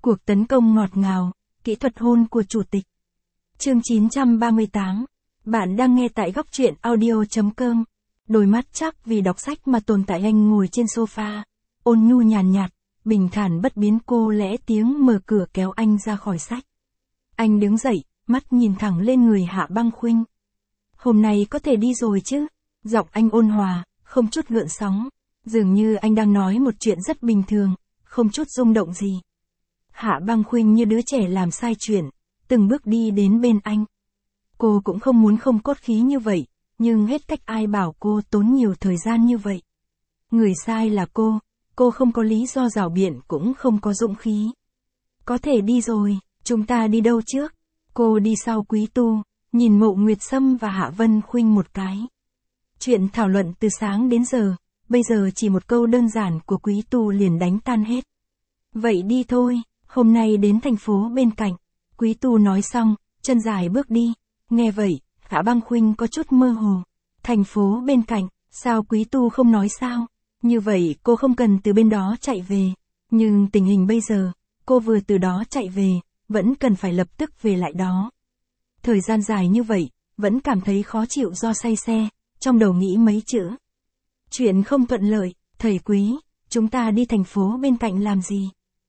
Cuộc tấn công ngọt ngào, kỹ thuật hôn của chủ tịch. Chương 938. Bạn đang nghe tại góc truyện audio.com. Đôi mắt chắc vì đọc sách mà tồn tại anh ngồi trên sofa, ôn nhu nhàn nhạt, bình thản bất biến. Cô lẽ tiếng mở cửa kéo anh ra khỏi sách. Anh đứng dậy, mắt nhìn thẳng lên người Hạ Băng Khuynh. Hôm nay có thể đi rồi chứ? Giọng anh ôn hòa, không chút gợn sóng. Dường như anh đang nói một chuyện rất bình thường, không chút rung động gì. Hạ Băng Khuynh như đứa trẻ làm sai chuyện, từng bước đi đến bên anh. Cô cũng không muốn không cốt khí như vậy, nhưng hết cách ai bảo cô tốn nhiều thời gian như vậy. Người sai là cô không có lý do rảo biện cũng không có dũng khí. Có thể đi rồi, chúng ta đi đâu trước? Cô đi sau Quý Tu, nhìn Mộ Nguyệt Sâm và Hạ Vân Khuynh một cái. Chuyện thảo luận từ sáng đến giờ, bây giờ chỉ một câu đơn giản của Quý Tu liền đánh tan hết. Vậy đi thôi, hôm nay đến thành phố bên cạnh. Quý Tu nói xong, chân dài bước đi. Nghe vậy, Hạ Băng Khuynh có chút mơ hồ. Thành phố bên cạnh, sao Quý Tu không nói sao? Như vậy cô không cần từ bên đó chạy về. Nhưng tình hình bây giờ, cô vừa từ đó chạy về, vẫn cần phải lập tức về lại đó. Thời gian dài như vậy, vẫn cảm thấy khó chịu do say xe, trong đầu nghĩ mấy chữ. Chuyện không thuận lợi, thầy Quý, chúng ta đi thành phố bên cạnh làm gì?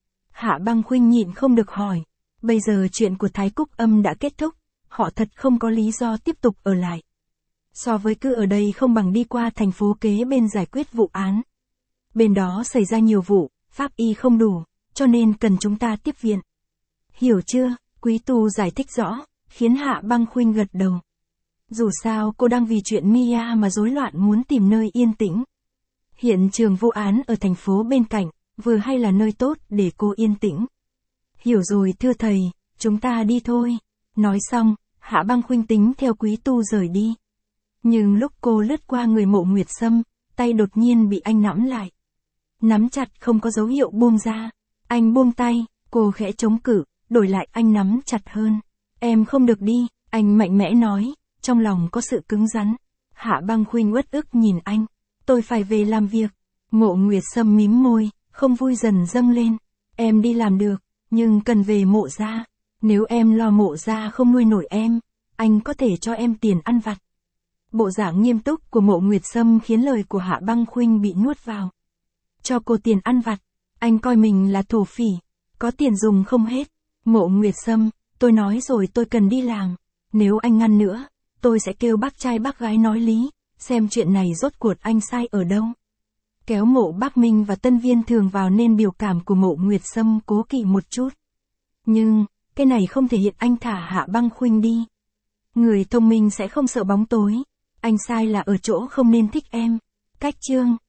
Hạ Băng Khuynh nhịn không được hỏi. Bây giờ chuyện của Thái Cúc Âm đã kết thúc, họ thật không có lý do tiếp tục ở lại. So với cứ ở đây không bằng đi qua thành phố kế bên giải quyết vụ án. Bên đó xảy ra nhiều vụ, pháp y không đủ, cho nên cần chúng ta tiếp viện. Hiểu chưa? Quý Tu giải thích rõ, khiến Hạ Băng Khuynh gật đầu. Dù sao cô đang vì chuyện Mia mà rối loạn muốn tìm nơi yên tĩnh. Hiện trường vụ án ở thành phố bên cạnh, vừa hay là nơi tốt để cô yên tĩnh. Hiểu rồi thưa thầy, chúng ta đi thôi. Nói xong, Hạ Băng Khuynh tính theo Quý Tu rời đi. Nhưng lúc cô lướt qua người Mộ Nguyệt Sâm, tay đột nhiên bị anh nắm lại. Nắm chặt không có dấu hiệu buông ra. Anh buông tay, cô khẽ chống cự, đổi lại anh nắm chặt hơn. Em không được đi, anh mạnh mẽ nói, trong lòng có sự cứng rắn. Hạ Băng Khuynh uất ức nhìn anh. Tôi phải về làm việc. Mộ Nguyệt Sâm mím môi, không vui dần dâng lên. Em đi làm được, nhưng cần về Mộ gia. Nếu em lo Mộ gia không nuôi nổi em, anh có thể cho em tiền ăn vặt. Bộ dạng nghiêm túc của Mộ Nguyệt Sâm khiến lời của Hạ Băng Khuynh bị nuốt vào. Cho cô tiền ăn vặt, anh coi mình là thổ phỉ, có tiền dùng không hết. Mộ Nguyệt Sâm, tôi nói rồi tôi cần đi làm, nếu anh ngăn nữa, tôi sẽ kêu bác trai bác gái nói lý, xem chuyện này rốt cuộc anh sai ở đâu. Kéo Mộ Bác Minh và Tân Viên Thường vào nên biểu cảm của Mộ Nguyệt Sâm cố kỵ một chút. Nhưng, cái này không thể hiện anh thả Hạ Băng Khuynh đi. Người thông minh sẽ không sợ bóng tối, anh sai là ở chỗ không nên thích em. Cách chương